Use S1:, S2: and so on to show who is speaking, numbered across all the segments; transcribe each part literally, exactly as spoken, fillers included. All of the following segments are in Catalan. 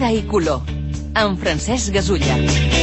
S1: Vida i color, amb Francesc Gasulla.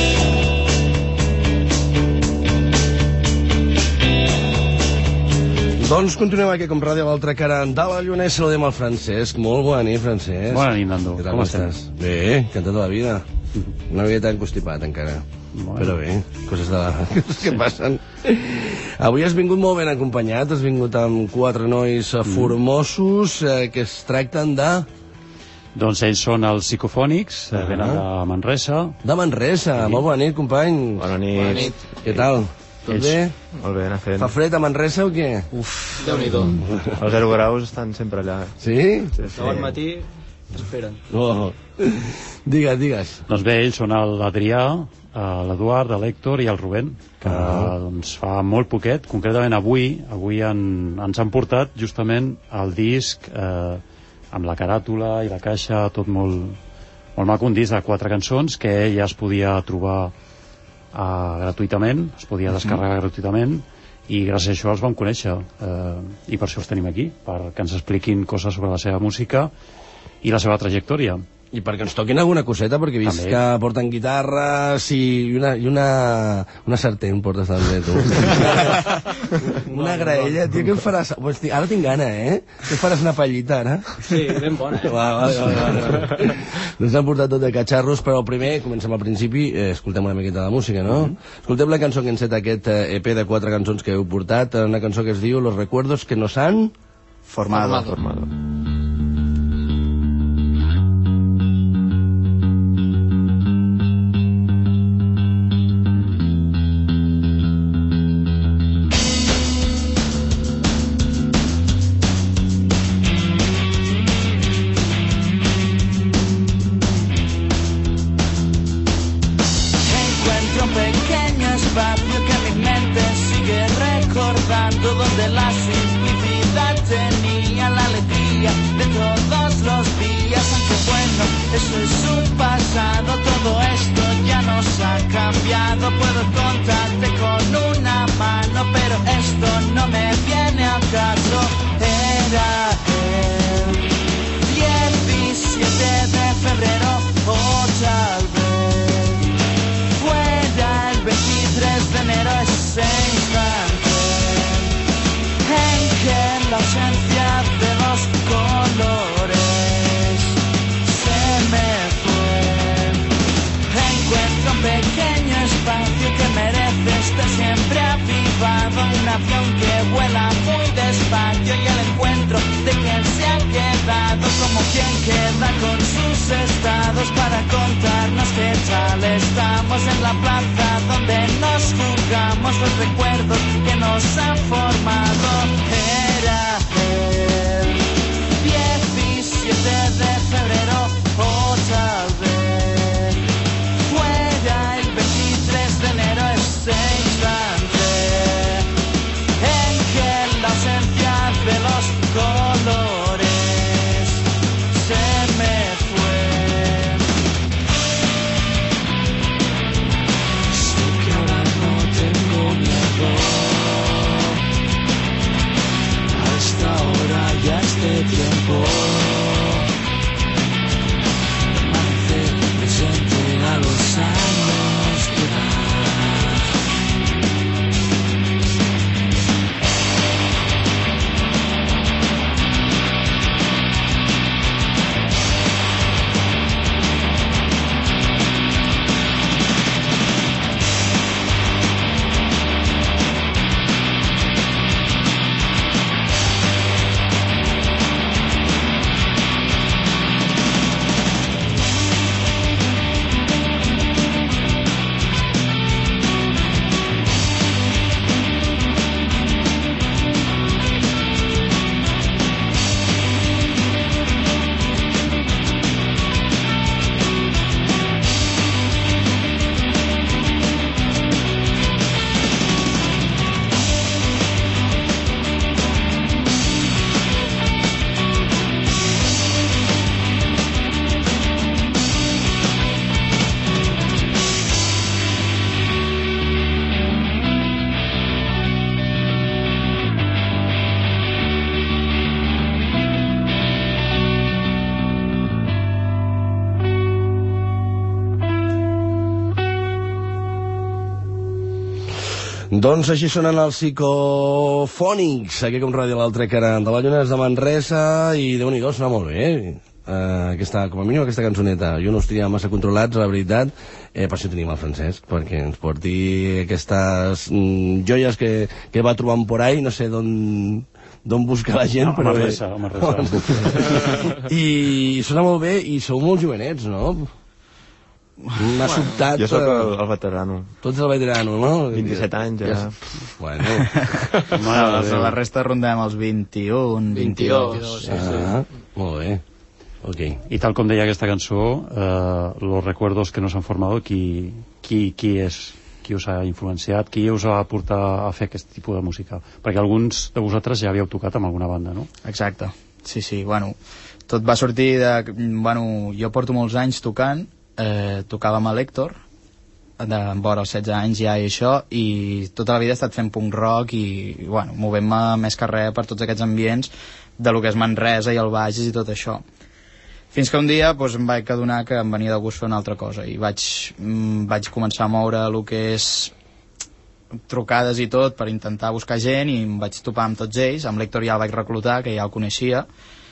S2: Doncs continuem aquí com Ràdio a l'altra cara de la lluna i saludem al Francesc. Molt bona nit, Francesc.
S3: Bona nit, Nando.
S2: Com estàs? Bé, encantat de la vida. Una miqueta encostipat encara. Bueno. Però bé, coses, de la... coses que passen. Avui has vingut molt ben acompanyat, has vingut amb quatre nois formosos eh, que es tracten de...
S3: Doncs ells són els Psicofònics, uh -huh. venen de Manresa.
S2: De Manresa, sí. Molt bona nit, company.
S4: Bona nit. Bona nit.
S2: Què tal? Tot ells... bé?
S4: Molt bé, anar fent.
S2: Fa fred a Manresa o què?
S4: Uf, Déu-n'hi-do. Els zero graus estan sempre allà.
S2: Sí?
S4: Sí, sí.
S5: Al matí esperen.
S2: Oh. Digues, digues.
S3: Doncs bé, ells són l'Adrià, l'Eduard, l'Hèctor i el Rubén, que uh -huh. doncs, fa molt poquet, concretament avui, avui han, ens han portat justament el disc eh, amb la caràtula i la caixa, tot molt, molt maco, un disc de quatre cançons que ja es podia trobar uh, gratuïtament, es podia descarregar uh -huh. gratuïtament, i gràcies a això els vam conèixer, eh, i per això els tenim aquí, perquè ens expliquin coses sobre la seva música i la seva trajectòria.
S2: I perquè ens toquin alguna coseta, perquè he vist també que porten guitarres i una, i una, una sartén portes també, tu. Una graella, tio, què em faràs? Hosti, ara tinc gana, eh? Què faràs, una pallita, ara?
S5: Sí, ben bona, eh?
S2: Va, va, va, va. Ens han portat tot de catxarros, però primer, comencem al principi, eh, escoltem una miqueta de música, no? Mm -hmm. Escoltem la cançó que enceta aquest E P de quatre cançons que heu portat, una cançó que es diu Los recuerdos que nos han...
S4: Formado. Formado.
S6: Donde la simplicidad tenía la alegría de todos los días, aunque bueno, eso es un pasado, todo esto ya nos ha cambiado. Puedo contarte con una mano, pero esto no me viene al caso. Era el diecisiete de febrero, o tal vez fuera el veintitrés de enero, ese instante en que la ausencia de los colores se me fue. Encuentro un pequeño espacio que merece estar siempre avivado, un avión que vuela muy despacio y el encuentro de quien se ha quedado, como quien queda con sus estados para contarnos qué tal estamos en la plaza donde nos jugamos los recuerdos que nos han formado. Era el diecisiete de febrero, o tal vez fuera el veintitrés de enero, ese instante en que la ausencia de los colores se me fue. Sé que ahora no tengo miedo,
S2: Doncs així sonen els Psicofònics, aquí com ràdio l'altre cara de la Lluna de Manresa, i Déu-n'hi-do, sona molt bé, eh? Uh, aquesta, com a mínim aquesta cançoneta. Jo no els tenia massa controlats, la veritat, eh, per això tenim el Francesc, perquè ens porti aquestes mm, joies que, que va trobant por ahí, no sé d'on d'on busca la gent,
S3: no,
S2: però
S3: bé. Resa, resa.
S2: I sona molt bé, i sou molt jovenets, no? M'ha sobtat...
S4: Jo sóc el, el veterano.
S2: Tots el veterano, no?
S4: vint-i-set anys, ja.
S2: Bueno.
S7: La resta rondem els vint-i-un, vint-i-dos.
S2: Ah, molt bé. Okay.
S3: Y tal com deia aquesta cançó, eh, los recuerdos que nos han formado, qui, qui, qui és, qui us ha influenciat, qui us ha portat a fer aquest tipus de música? Perquè alguns de vosaltres ja havíeu tocat amb alguna banda, no?
S7: Exacte, sí, sí, bueno, tot va sortir de... Bueno, jo porto molts anys tocant, eh, tocàvem a l'Héctor, de vora els setze anys ja i això, i tota la vida he estat fent punk rock i, bueno, movent-me més que res per tots aquests ambients de lo que és Manresa i el Bages i tot això. Fins que un dia doncs, em vaig adonar que em venia de gust fer una altra cosa i vaig, mm, vaig començar a moure el que és trucades i tot per intentar buscar gent i em vaig topar amb tots ells. Amb l'Héctor ja el vaig reclutar, que ja el coneixia,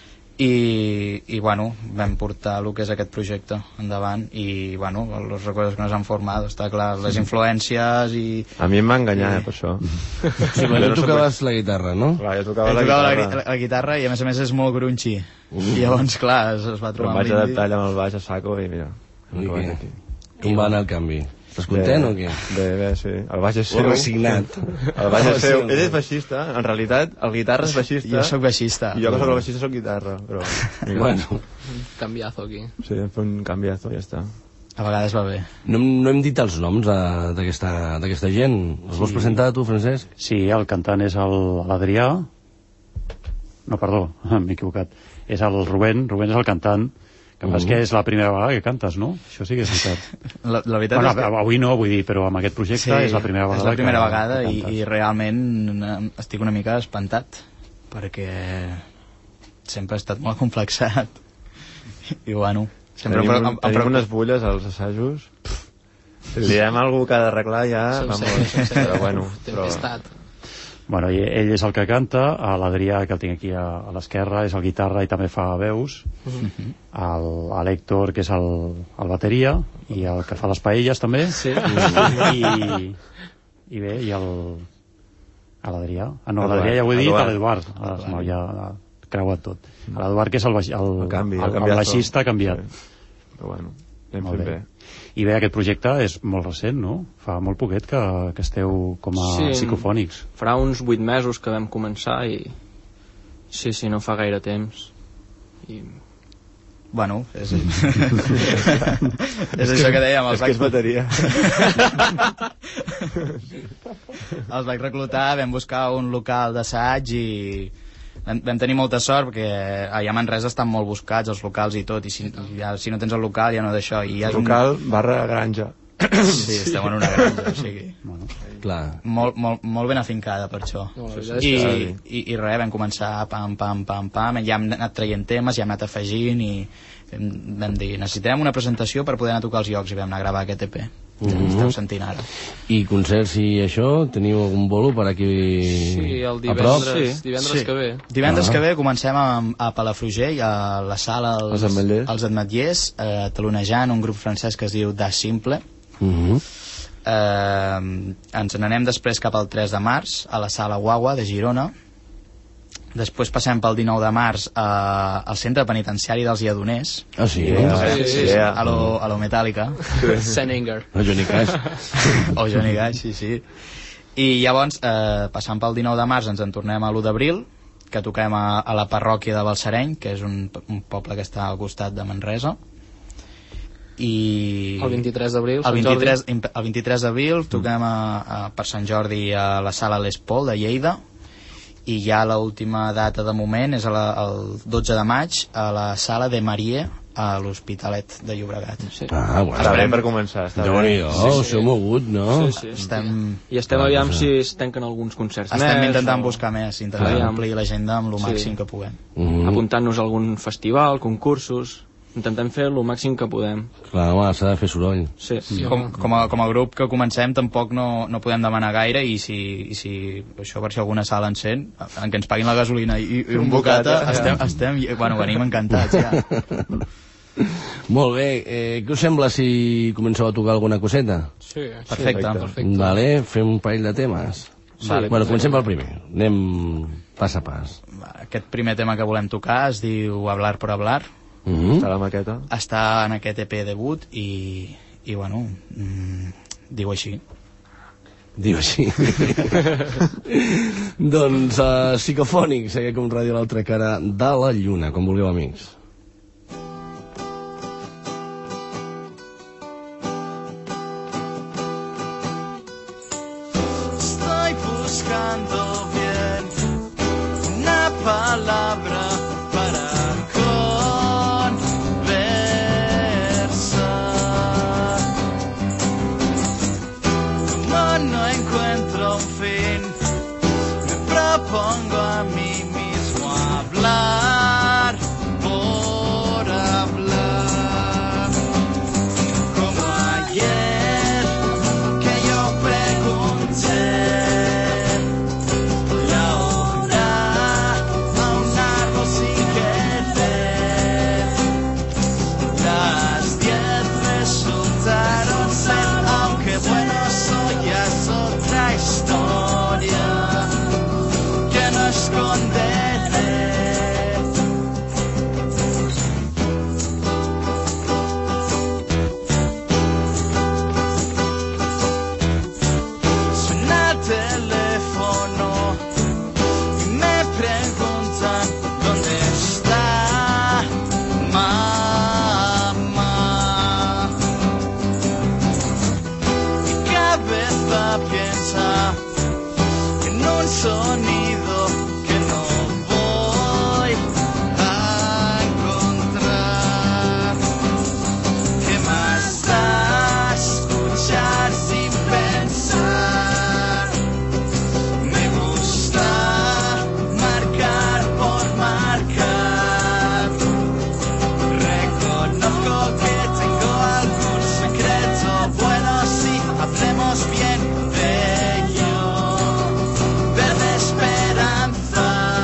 S7: i, i bueno, vam portar el que és aquest projecte endavant i bueno, els records que nos han format, està clar, les influències i...
S4: A mi em va enganyar, eh, per això.
S2: Sí, però tu tocaves la guitarra, no?
S4: Clar, jo tocava,
S7: la,
S4: tocava
S7: guitarra. La, la, la guitarra i a més a més és molt grunxi. Uh. I llavors, clar, es, es va trobar
S4: amb l'indi. Em vaig adaptar allà amb el baix a saco i mira...
S2: Com va anar el canvi? Estàs content o què?
S4: Bé, bé, sí. El baix és seu.
S2: Resignat.
S4: El baix és seu. Ell és baixista, en realitat, el guitarra és baixista.
S7: Jo soc baixista.
S4: I jo que soc el baixista soc guitarra, però...
S2: Bueno.
S5: Un canviazo aquí.
S4: Sí, fer un canviazo, ja està.
S7: A vegades va bé.
S2: No, no hem dit els noms d'aquesta gent. Els sí. Vols presentar tu, Francesc?
S3: Sí, el cantant és l'Adrià. No, perdó, m'he equivocat. És el Rubén, Rubén és el cantant. Que uh -huh. que és la primera vegada que cantes, no? Això sí que és veritat.
S7: La, la veritat
S3: bueno,
S7: és que...
S3: Avui no, vull dir, però amb aquest projecte sí, és la primera vegada.
S7: És la primera
S3: que,
S7: vegada
S3: que
S7: i, i realment estic una mica espantat perquè sempre he estat molt complexat. I bueno... Sempre
S4: tenim,
S7: em, em,
S4: tenim
S7: em...
S4: unes bulles als assajos. Si li diem alguna que ha d'arreglar ja...
S5: Som
S4: vamos,
S5: ser,
S4: però bueno...
S5: Tempestat.
S3: Però... Bueno, ell és el que canta, l'Adrià, que el tinc aquí a, a l'esquerra, és el guitarra i també fa veus, uh-huh. l'Héctor, que és el, el bateria, i el que fa les paelles també,
S5: sí.
S3: i, i bé, i el l'Adrià, ah, no, l'Adrià ja ho he dit, l'Eduard, no, ja ha creuat tot. L'Eduard, que és el, baix, el, el, canvi, el, el, el baixista, ha canviat.
S4: Sí. Però bueno, anem
S3: molt
S4: fent
S3: bé.
S4: bé.
S3: I bé, aquest projecte és molt recent, no? Fa molt poquet que, que esteu com a sí, psicofònics.
S5: Farà uns vuit mesos que vam començar i... Sí, sí, no fa gaire temps. I...
S7: Bueno, és... és això que dèiem.
S4: És que és bateria.
S7: Els vaig reclutar, vam buscar un local d'assaig i... Vam, vam tenir molta sort perquè allà a Manresa estan molt buscats els locals i tot, i si, ja, si no tens el local ja no d'això.
S4: Local un... barra granja.
S7: Sí, estem en una granja, o sigui...
S2: Bueno, clar.
S7: Molt, molt, molt ben afincada per això.
S5: No,
S7: I, i, I res, vam començar pam, pam, pam, pam, ja hem anat traient temes, ja hem anat afegint i vam, vam dir, necessitem una presentació per poder anar a tocar els llocs i vam anar a gravar aquest E P. Mm-hmm. Esteu sentint ara.
S2: I concerts i això, teniu algun bolo per aquí
S5: sí, el
S2: divendres,
S5: sí, divendres sí. que ve.
S7: Divendres ah. que ve comencem a, a Palafrugell, a la sala Els, els Ametllers, eh, talonejant un grup francès que es diu Da Simple.
S2: Mm-hmm.
S7: eh, ens n'anem després cap al tres de març a la sala Guagua de Girona. Després passem pel dinou de març a, al centre penitenciari dels Lledoners.
S2: Ah, sí?
S7: Yeah.
S5: Sí, sí, sí.
S7: A lo, a lo Metallica.
S5: Saint Anger.
S2: O Johnny Cash.
S7: O Johnny Cash, sí, sí. I llavors, eh, passant pel dinou de març, ens en tornem a l'u d'abril, que toquem a, a la parròquia de Balsareny, que és un, un poble que està al costat de Manresa. I...
S5: El vint-i-tres d'abril,
S7: el vint-i-tres, el vint-i-tres d'abril toquem a, a, per Sant Jordi a la sala Les Paul de Lleida. I ja l'última data de moment és a la, el dotze de maig a la sala de Marie a l'Hospitalet de Llobregat.
S5: Sí.
S2: Ah, bueno.
S4: Està bé per començar. Està
S2: bé.
S4: bé.
S2: Oh, sí, sí. S'heu mogut, no?
S5: Sí, sí.
S7: Estem...
S5: I estem aviam si es tanquen alguns concerts
S7: Estem
S5: més.
S7: Estem intentant o... buscar més, intentant
S5: aviam.
S7: omplir l'agenda amb el màxim
S5: sí.
S7: que puguem.
S5: Mm-hmm. Apuntant-nos a algun festival, concursos... intentem fer el màxim que podem.
S2: Clar, home, s'ha de fer soroll.
S5: Sí, sí.
S7: Com, com, a, com a grup que comencem tampoc no, no podem demanar gaire i si, i si això per si alguna sala encén, en què ens paguin la gasolina i, i un bocata, estem, estem, bueno, venim encantats ja.
S2: Molt bé, eh, què us sembla si comenceu a tocar alguna coseta?
S5: Sí,
S7: Perfecte.
S5: perfecte.
S2: Vale, fem un parell de temes.
S7: Sí.
S2: Vale, bueno, comencem pel primer. Anem pas a pas.
S7: Aquest primer tema que volem tocar es diu Hablar por Hablar.
S2: Mm-hmm.
S4: Està la maqueta.
S7: Està en aquest E P debut i, i bueno, mm, diu així.
S2: Diu així. Doncs uh, Psicofònic, segueix com ràdio a l'altra cara de la lluna, com vulgueu, amics.
S6: Estoy buscando bien una palabra para conversar. Como no encuentro un fin, me propongo a mí mismo hablar por hablar. Como ayer que yo pregunté la hora a un árbol sin querer. Las diez resultaron ser, aunque bueno, eso ya es otra historia que no esconderé. Suena el teléfono y me preguntan dónde está mamá. Mi cabeza piensa en un sonido que no voy a encontrar. ¿Qué más da escuchar sin pensar? Me gusta marcar por marcar. Reconozco que tengo algún secreto. Bueno, sí, hablemos bien de ello. Verde esperanza.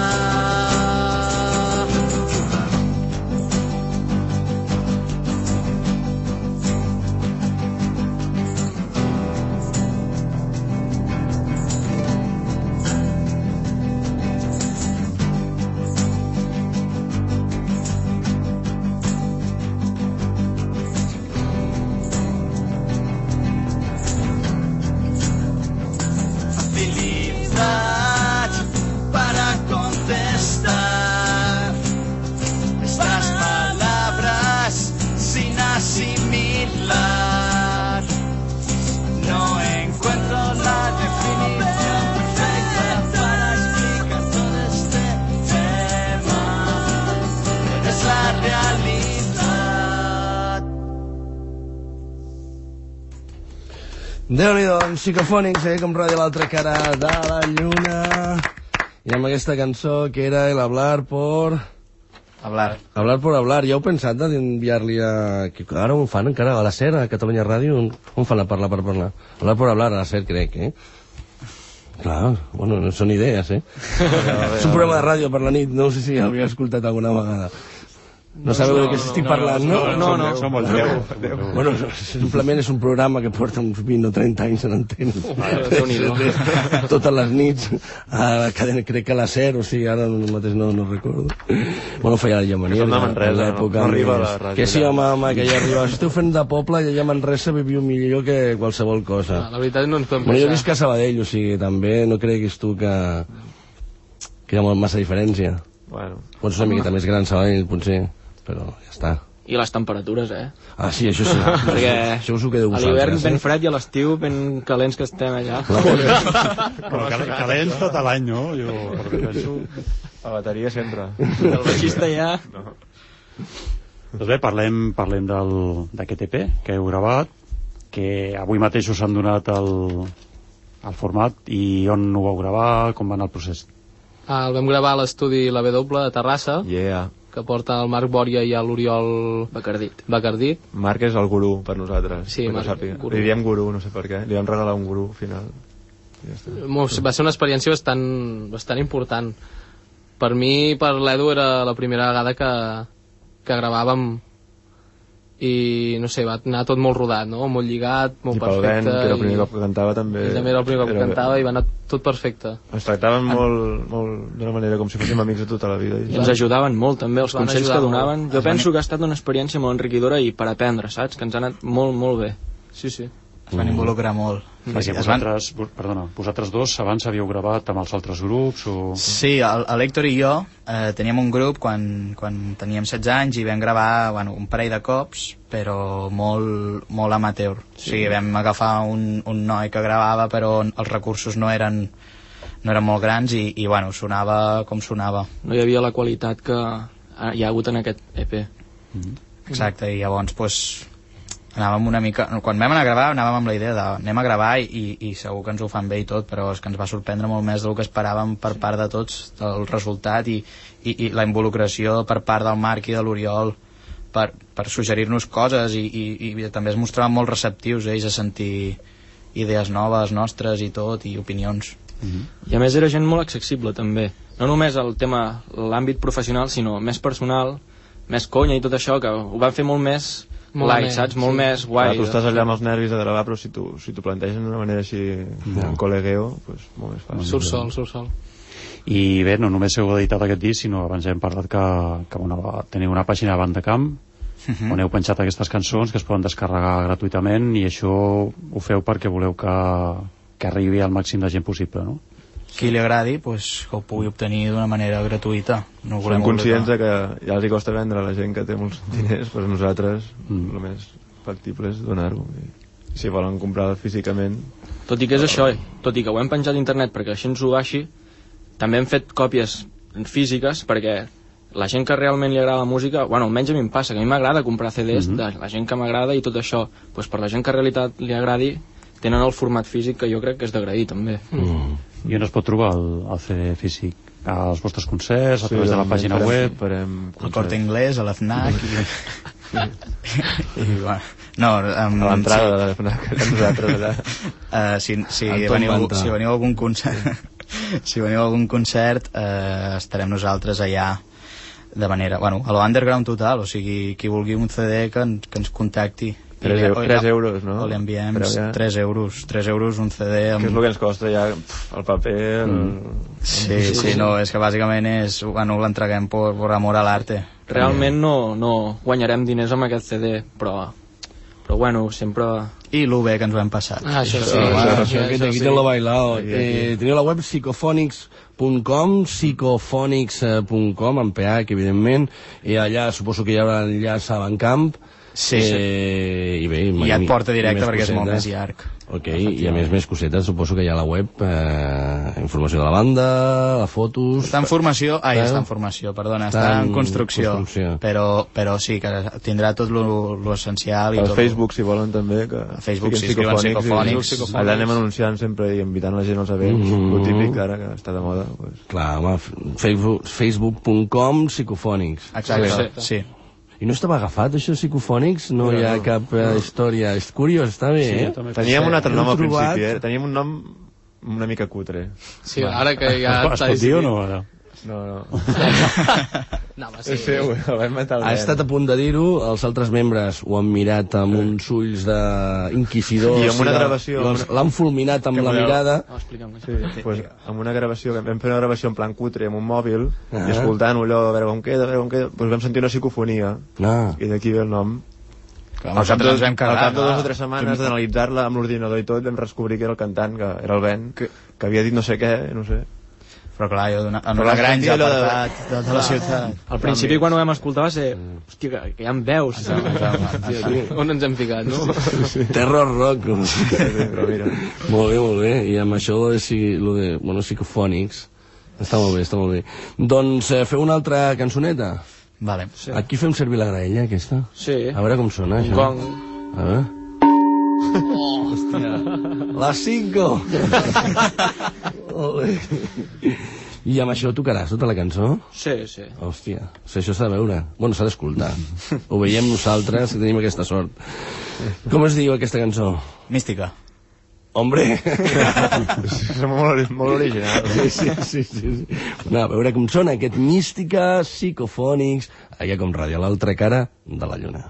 S6: Facilidad para contestar estas palabras sin asimilar. No encuentro la definición perfecta para explicar todo este tema. Es la realidad.
S2: Déu-n'hi-do, en Psicofònic, segueix com ràdio a l'altra cara de la lluna. I amb aquesta cançó que era el hablar por...
S7: Hablar.
S2: Hablar por hablar. Ja heu pensat d'enviar-li a... que ara on fan encara a la SER, a Catalunya Ràdio, on, on fan a parlar per parlar? Hablar por hablar a la SER, crec, eh? Clar, bueno, no són idees, eh? És un programa de ràdio per la nit, no sé si hauria escoltat alguna vegada. No sabeu de què estic parlant, no?
S5: No, no.
S3: Som molt Déu.
S2: Bueno, simplement és un programa que porta uns vint o trenta anys en antena. Totes les nits, a la cadena, crec que a la SER, o sigui, ara mateix no, no recordo. Bueno, feia la Llamania,
S4: Som de Manresa,
S2: l'època
S4: no arriba
S2: més-
S4: la ràdio
S2: Que sí,
S4: allà.
S2: home, home, que ja arriba. Si esteu fent de poble, i allà a Manresa viviu millor que qualsevol cosa.
S5: La veritat no ens podem
S2: Bueno, jo
S5: queixar.
S2: visc a Sabadell, o sigui, també no creguis tu que, que hi ha molt massa diferència.
S4: Bueno,
S2: Pots ser una miqueta més gran, Sabadell, potser, però ja està.
S5: I les temperatures, eh?
S2: Ah, sí, això sí.
S5: Perquè
S2: Això us ho quedeu
S5: a l'hivern
S2: vosaltres,
S5: ben
S2: eh?
S5: fred i a l'estiu ben calents que estem allà.
S3: Però cal- calents tot l'any, no? Jo prefereixo...
S4: la bateria sempre.
S5: El baixista ja...
S3: Doncs bé, parlem, parlem del, d'aquest E P que heu gravat, que avui mateix us han donat el, el format, i on ho vau gravar, com va anar el procés?
S5: Ah, el vam gravar a l'estudi La W de Terrassa,
S4: Yeah.
S8: que porta el Marc Bòria i l'Oriol
S5: Bacardit.
S8: Bacardit.
S4: Marc és el gurú per nosaltres.
S8: Sí, Marc,
S4: gurú. Li diem gurú, no sé per què. Li vam regalar un gurú al final.
S8: Ja va ser una experiència bastant, bastant important. Per mi, per l'Edu, era la primera vegada que, que gravàvem i, no sé, va anar tot molt rodat, no? Molt lligat, molt
S4: I perfecte. I pel Ben, que era el primer cop que cantava, també.
S8: I també era el primer cop que
S4: era...
S8: cantava i va anar tot perfecte.
S4: Ens tractaven molt, molt d'una manera com si fóssim amics de tota la vida.
S5: I ens ajudaven molt, també, els consells que donaven.
S8: Molt.
S5: Jo penso que ha estat una experiència molt enriquidora i per aprendre, saps? Que ens ha anat molt, molt bé. Sí, sí.
S7: Es van involucrar molt.
S3: Perquè vosaltres, perdona, vosaltres dos abans havíeu gravat amb els altres grups? O...
S7: Sí, el, l'Héctor i jo eh, teníem un grup quan, quan teníem setze anys i vam gravar bueno, un parell de cops, però molt, molt amateur. Sí. O sigui, vam agafar un, un noi que gravava, però els recursos no eren, no eren molt grans i, i bueno, sonava com sonava.
S5: No hi havia la qualitat que hi ha hagut en aquest E P.
S7: Mm-hmm. Exacte, i llavors, doncs... anàvem una mica, quan vam anar a gravar anàvem amb la idea de anem a gravar i, i segur que ens ho fan bé i tot, però és que ens va sorprendre molt més del que esperàvem per part de tots del resultat i, i, i la involucració per part del Marc i de l'Oriol per, per suggerir-nos coses i, i, i també es mostraven molt receptius ells a sentir idees noves nostres i tot, i opinions.
S5: Mm-hmm. I a més era gent molt accessible també, no només el tema l'àmbit professional, sinó més personal, més conya i tot això, que ho van fer molt més molt light, saps? Molt sí. Més guai.
S4: Clar, tu estàs allà amb els nervis de gravar, però si tu, si tu plantegen d'una manera així no. un col·legueo, pues, molt més fàcil.
S8: Surt sol, surt sol.
S3: I bé, no només heu editat aquest disc, sinó abans hem parlat que, que una, teniu una pàgina de Bandcamp uh-huh. on heu penjat aquestes cançons que es poden descarregar gratuïtament i això ho feu perquè voleu que, que arribi al màxim de gent possible, no?
S7: Qui li agradi, pues, que ho pugui obtenir d'una manera gratuïta. No
S4: Som conscients de que ja els hi costa vendre a la gent que té molts diners, però nosaltres mm. el més factible és donar-ho. I si volen comprar físicament...
S5: Tot i que és això, tot i que ho hem penjat a internet perquè així ens ho baixi, també hem fet còpies físiques perquè la gent que realment li agrada la música, bueno, almenys a mi em passa, que a mi m'agrada comprar C Ds mm-hmm. de la gent que m'agrada i tot això, pues per la gent que en realitat li agradi, tenen el format físic que jo crec que és d'agrair també.
S3: Mm. I on es pot trobar el, el C D físic? Als vostres concerts, a través sí, de la pàgina
S4: farem,
S3: web?
S4: Farem
S7: el Corte Inglés, a l'F N A C i... I, bueno, no, um,
S4: a l'entrada sí. de l'F N A C nosaltres allà
S7: uh, si, si, veniu, si veniu a algun concert si veniu a algun concert uh, estarem nosaltres allà de manera, bueno, a l'underground total, o sigui, qui vulgui un C D que, en, que ens contacti
S4: tres euros, no?
S7: O li enviem tres euros, tres euros un C D amb...
S4: Que és el que ens costa ja el paper... El...
S7: Mm. Sí, sí, sí, no, és que bàsicament és, bueno, l'entreguem per, per amor a l'arte.
S5: Realment no, no guanyarem diners amb aquest C D, però, però bueno, sempre...
S7: I l'U B que ens ho hem passat.
S8: Ah, això sí.
S2: Ah, bueno, això, això, aquí te l'ho bailao. Eh, teniu la web psicofònics punt com, psicofònics punt com, amb P H, evidentment, i allà suposo que hi haurà enllaç a Bandcamp.
S7: Sí, sí.
S2: Eh, i bé,
S7: i et porta directe perquè és molt més llarg.
S2: Ok, i a més més cosetes, suposo que hi ha a la web eh, informació de la banda, la fotos...
S7: Està en formació, ai, està en formació, perdona, està, està en construcció, construcció. Però, però sí, que tindrà tot l'essencial.
S4: Al Facebook, si volen, també, que
S7: a Facebook sí, escriuen psicofònics.
S4: psicofònics. Allà anem anunciant sempre i invitant la gent als events, mm-hmm. lo típic ara que està de moda. Pues.
S2: Clar, home, facebook punt com, psicofònics.
S7: Exacte, sí.
S2: I no estava agafat, això, psicofònics? No, no hi ha no, cap uh, no. història. És curiós, està bé, sí, eh?
S4: Teníem un altre nom al principi, eh? Teníem un nom una mica cutre.
S8: Sí, Va. Ara que ja...
S3: Es pot dir o no, ara?
S4: No, no.
S8: No, va, sí.
S4: És seu, el vam matar el
S2: Ha estat a punt de dir-ho, els altres membres ho han mirat amb sí. uns ulls d'inquisidors.
S4: I amb una gravació...
S2: L'han fulminat amb la mirada.
S5: Oh, explica'm.
S4: Sí, pues, amb una gravació, vam fer una gravació en plan cutre amb un mòbil, ah. i escoltant allò, a veure com queda, a veure com queda, pues vam sentir una psicofonia, ah. i d'aquí ve el nom.
S7: Al cap, de,
S4: al cap de dues o tres setmanes d'analitzar-la amb l'ordinador i tot, vam descobrir que era el cantant, que era el Ben, que, que havia dit no sé què, no sé.
S7: Però clar, jo en una granja apartat de, de, de la ciutat.
S5: Al principi quan ho vam escoltar va ser hòstia, que, que ja em veus, on ens hem ficat, no?
S2: Sí, sí. Terror rock.
S4: Però mira.
S2: Molt bé, molt bé, i amb això lo de, lo de bueno, psicofònics està molt bé, està molt bé. Doncs eh, feu una altra cançoneta.
S7: Vale.
S2: Sí. Aquí fem servir la graella aquesta?
S5: Sí.
S2: A veure com sona això.
S5: Gong.
S2: A veure. Oh, hòstia. La cinco. I amb això tocaràs tota la cançó?
S5: Sí, sí.
S2: Hòstia, si això s'ha de veure. Bueno, s'ha d'escoltar. Ho veiem nosaltres, que tenim aquesta sort. Com es diu aquesta cançó?
S7: Mística.
S2: Hombre!
S4: És molt, molt original.
S2: Sí, sí, sí, sí. No, a veure com sona aquest Mística, Psicofònics, allà com ràdio, a l'altra cara de la lluna.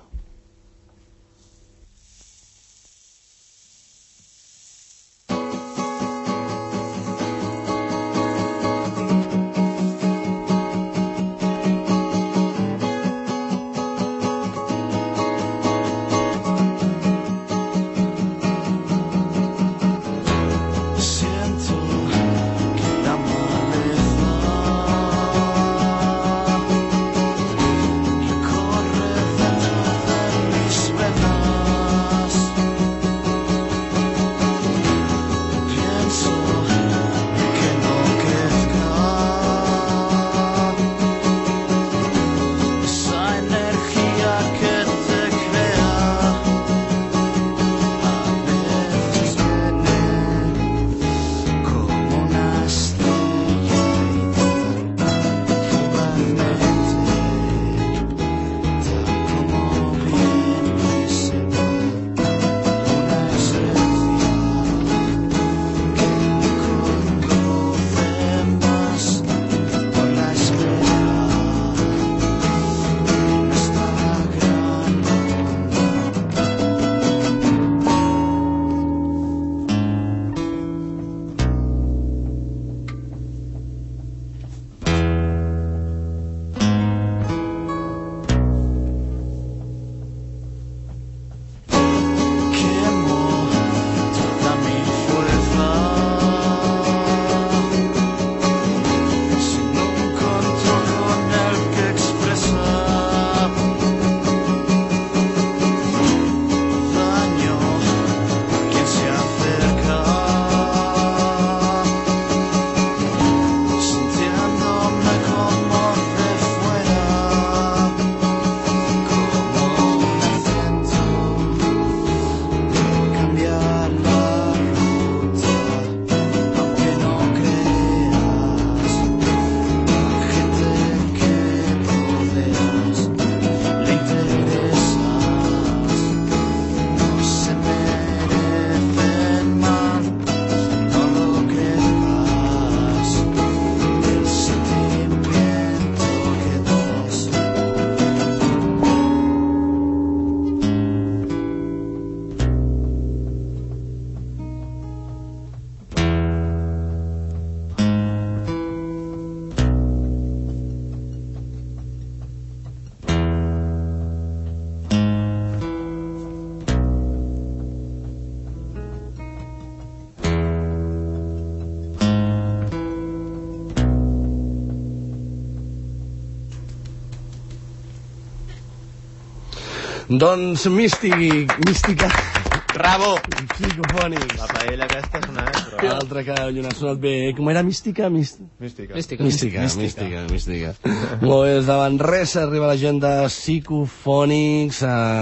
S2: Doncs místic, mística...
S7: Bravo!
S2: Psicofònics.
S4: La paella aquesta és una... Però...
S2: L'altra que ha sonat bé. Com era mística? Mística.
S4: Mística.
S8: Mística.
S2: Mística, mística, mística. Molt bé, des de Manresa arriba la gent de Psicofònics,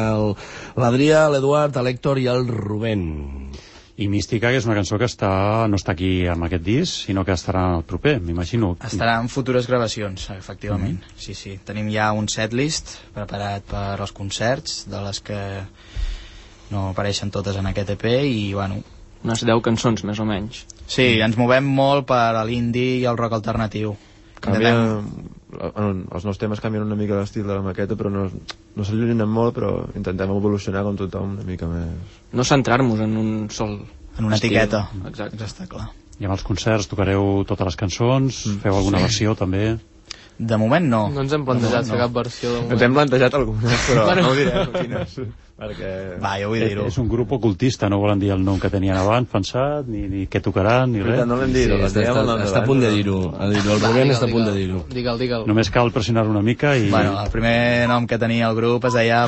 S2: l'Adrià, l'Eduard, l'Hèctor i el Rubén.
S3: I Mística, que és una cançó que està, no està aquí amb aquest disc, sinó que estarà en el proper, m'imagino.
S7: Estarà en futures gravacions, efectivament. Mm-hmm. Sí, sí. Tenim ja un setlist preparat per als concerts, de les que no apareixen totes en aquest E P, i, bueno...
S5: Unes deu cançons, més o menys.
S7: Sí, ens movem molt per a l'indie i el rock alternatiu.
S4: Canvia... Els nous temes canvien una mica l'estil de la maqueta, però no, no s'allunyen molt, però intentem evolucionar com tothom una mica més.
S5: No centrar-nos en un sol
S7: en una
S5: estil.
S7: etiqueta.
S5: Exacte.
S7: Està clar.
S3: I amb els concerts tocareu totes les cançons, mm. feu alguna sí. versió també?
S7: De moment no.
S8: No ens hem plantejat fer no. cap versió de moment.
S4: Ens hem plantejat algunes, però bueno. no ho direm quines. Perquè...
S7: Va, jo vull dir-ho.
S3: És un grup ocultista, no volen dir el nom que tenien abans pensat, ni, ni què tocaran, ni res.
S4: No l'hem dit,
S2: sí, està, està, està a punt de dir-ho. El Rubén està a punt de dir-ho.
S8: Digue'l, digue'l.
S3: Només cal pressionar una mica i...
S7: Bueno, el primer nom que tenia el grup es deia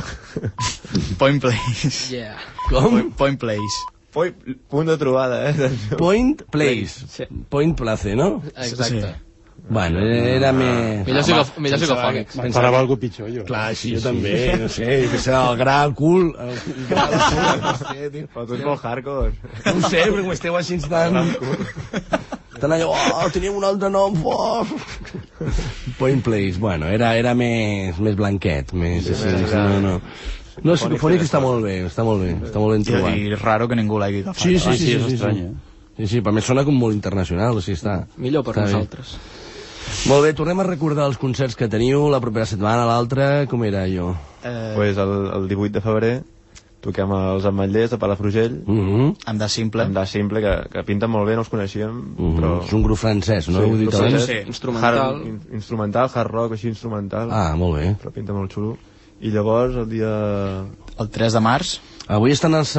S7: Point Place.
S8: Yeah.
S2: Com?
S7: Point Place.
S4: Point, punt de trobada, eh?
S2: Point Place. Sí. Point Place, no?
S8: Exacte. Sí.
S2: Bueno, era més...
S8: Millor psicofònics.
S3: Pensava algo pitjor, jo.
S2: Clar, sí, jo també, no sé, que serà el gra al cul, el gra al cul, no sé, tio.
S4: Però tu ets molt hardcore.
S2: No ho sé, perquè m'esteu així tan... Estan allò, oh, teníem un altre nom, oh. Point Place, bueno, era, era més, més blanquet, més... Sí, sí, sí, no, no. No, Psicofònic està molt bé, està molt bé, està molt ben trobat.
S7: I raro que ningú l'hagi agafat.
S2: Sí, sí, sí,
S3: és
S2: sí,
S3: estrany,
S2: sí. Sí, sí, per mi sona com molt internacional, o sigui, està...
S5: Millor per
S2: està
S5: nosaltres.
S2: Bé. Molt bé, tornem a recordar els concerts que teniu la propera setmana, l'altra, com era allò?
S4: Eh... Pues el, el divuit de febrer toquem els Ametllers de Palafrugell,
S2: mm -hmm.
S7: amb Da Simple,
S4: amb Da Simple que, que pinten molt bé, no els coneixíem, mm -hmm. però...
S2: És un grup francès, no?
S4: Sí,
S2: Heu dit
S4: francès,
S2: sí.
S5: Instrumental.
S4: Hard, in, instrumental, hard rock, així instrumental.
S2: Ah, molt bé.
S4: Però pinta molt xulo. I llavors, el dia...
S7: el tres de març.
S2: Avui estan els,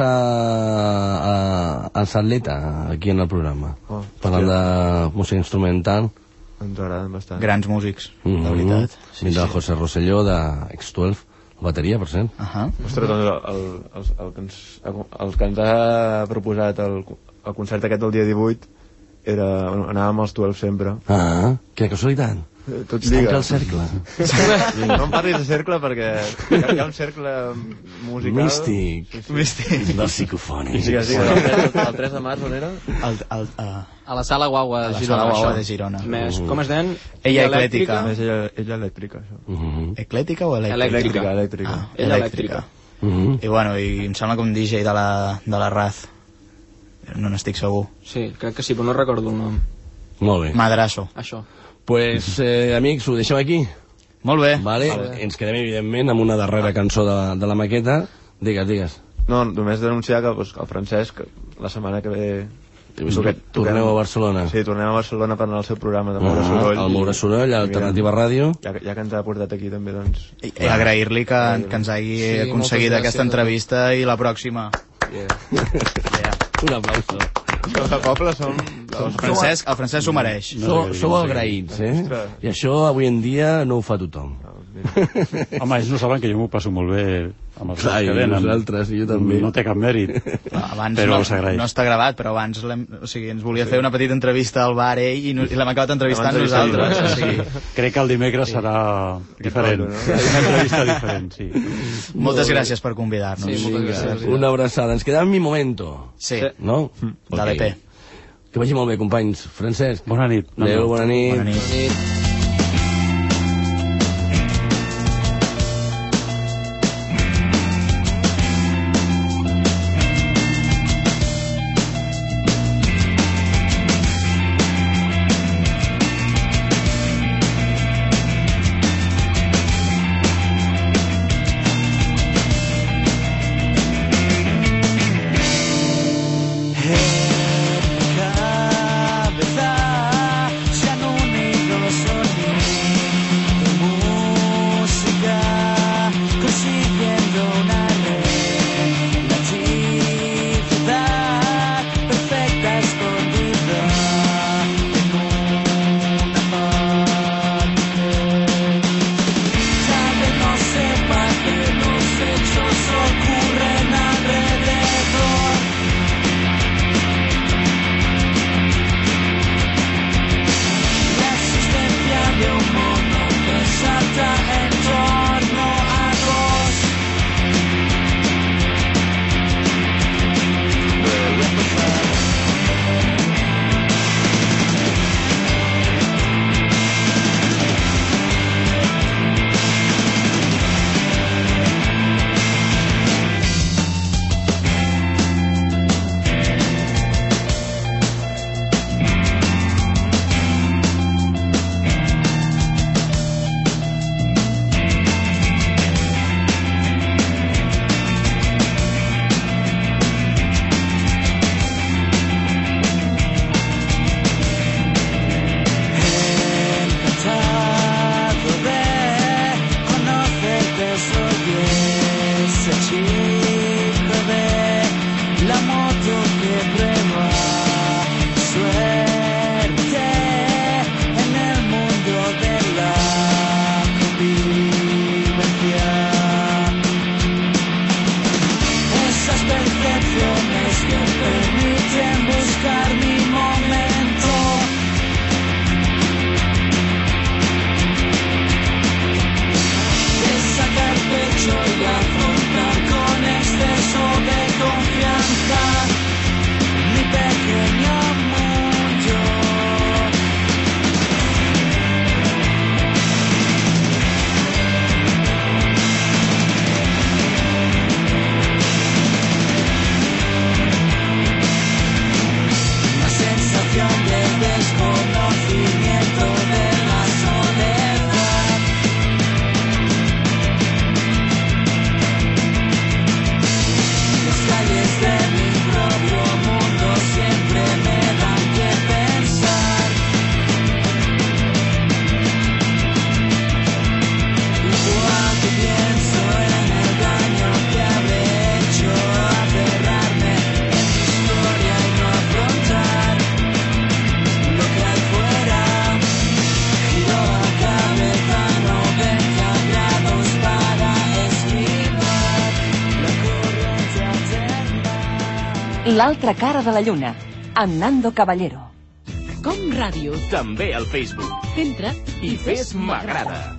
S2: uh, els Atleta, aquí en el programa,
S4: oh,
S2: parlant de música instrumental.
S4: Ens agraden bastant.
S7: Grans músics,
S2: mm -hmm.
S7: de veritat.
S2: Sí, sí. Del José Rosselló, de X dotze, bateria, per cert.
S7: Uh -huh.
S4: Ostres, doncs el, el, el, el, que ens, el que ens ha proposat el, el concert aquest del dia divuit era, bueno, anàvem als dotze sempre.
S2: Ah, que casualitat.
S4: Tot
S2: es tanca el cercle.
S4: No em parlis de cercle perquè hi ha, hi ha un cercle musical...
S2: Místic.
S4: Sí, sí.
S7: Místic.
S2: Del psicofònic.
S4: Sí, sí, sí. El, el tres de març on era?
S7: El, el, uh,
S8: a la Sala Guagua de
S7: la
S8: Girona.
S7: Sala Guagua
S8: això.
S7: de Girona.
S5: Més, com es deien?
S7: Ella eclètica.
S4: Més ella, ella elèctrica, això.
S2: Uh -huh.
S7: Eclètica o elèctrica?
S5: Elèctrica.
S4: Elèctrica.
S7: Ah,
S5: Ella
S7: elèctrica.
S2: Uh -huh.
S7: I bueno, i em sembla que un D J de la, de la Raz. No n'estic segur.
S5: Sí, crec que sí, però no recordo el nom.
S2: Molt bé.
S7: Madrasso.
S5: Això.
S2: Pues, eh, amics, ho deixem aquí.
S7: Molt bé.
S2: Vale. vale. Ens quedem, evidentment, amb una darrera cançó de, de la maqueta. Digues, digues.
S4: No, només denunciar que pues, el Francesc, la setmana que ve...
S2: Toquem, torneu a Barcelona.
S4: Sí, tornem a Barcelona per anar al seu programa de
S2: Uh
S4: Moure
S2: -huh.
S4: Soroll.
S2: El Moure Soroll, Alternativa Ràdio.
S4: Ja, ja que ens ha portat aquí també, doncs...
S7: I, i agrair-li que, que ens hagi
S8: Sí,
S7: aconseguit aquesta entrevista i la pròxima.
S4: Yeah.
S7: Yeah.
S2: Un aplauso.
S4: Els de poble som...
S7: El Francesc, el Francesc s'ho mereix.
S2: Sou, sou agraïts, eh? I això avui en dia no ho fa tothom.
S3: Home, ells no saben que jo m'ho passo molt bé amb els
S2: Clar,
S3: que
S2: i
S3: venen.
S2: nosaltres, i jo també.
S3: No té cap mèrit,
S7: Abans
S3: però
S7: no,
S3: s'agraeix.
S7: no està gravat, però abans l'hem- o sigui, ens volia fer una petita entrevista al bar ell i, no, i l'hem acabat entrevistant
S4: L'hem entrevistat
S7: nosaltres. O sigui,
S3: Crec que el dimecres serà diferent.
S4: no?
S3: Una entrevista diferent, sí.
S7: moltes gràcies per convidar-nos.
S8: Sí, moltes gràcies.
S2: Una abraçada. Ens quedem en mi momento.
S7: Sí,
S2: No?
S7: de l'E P.
S2: Que vagi molt bé, companys. Francesc.
S3: Bona nit.
S2: Adéu, bona nit.
S7: Bona nit.
S8: Nit.
S6: cabeza, sean únicos.
S1: L'altra cara de la lluna, amb Nando Caballero.
S9: Com Ràdio.
S10: També al Facebook.
S9: Entra
S10: i fes m'agrada.